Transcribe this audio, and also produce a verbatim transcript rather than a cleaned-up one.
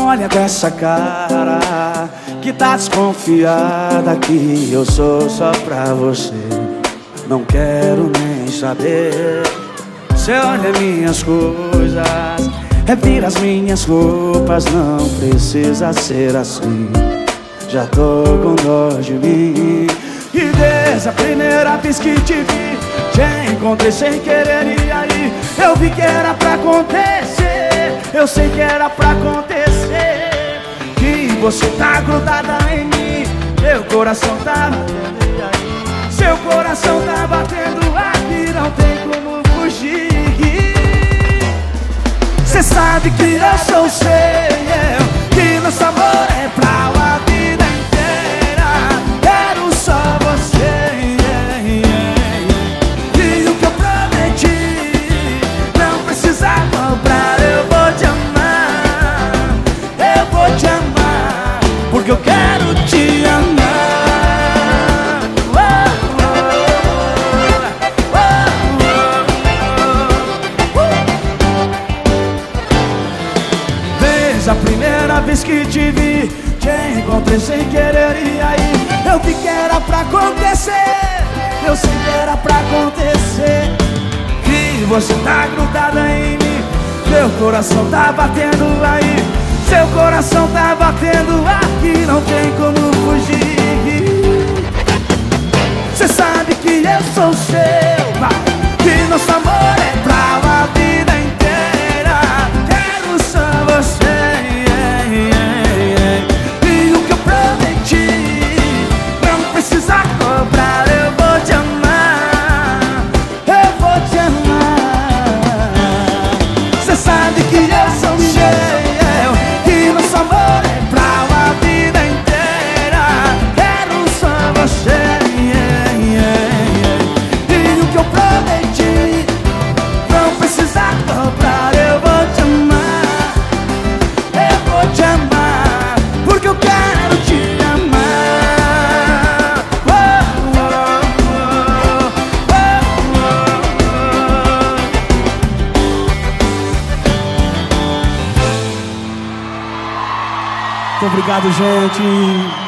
olha dessa cara que tá desconfiada que eu sou só pra você. Não quero nem saber. Cê olha minhas coisas, revira as minhas roupas. Não precisa ser assim, já tô com dó de mim. E desde a primeira vez que te vi, te encontrei sem querer e aí eu vi que era pra acontecer. Eu sei que era pra acontecer, que você tá grudada em mim. Meu coração tá batendo e aí seu coração tá batendo aqui, não tem como fugir. Cê sabe que eu sou seu, que nosso amor é pra uma vida inteira. Quero só você, e o que eu prometi não precisa cobrar. Eu vou te amar, eu vou te amar, porque eu quero te amar. A primeira vez que te vi, te encontrei sem querer e aí eu vi que era pra acontecer. Eu sei que era pra acontecer, que você tá grudada em mim. Meu coração tá batendo aí, seu coração tá batendo aqui, não tem como fugir. Cê sabe que eu sou seu, que nosso amor é pra uma vida inteira. Quero só você, muito obrigado, gente.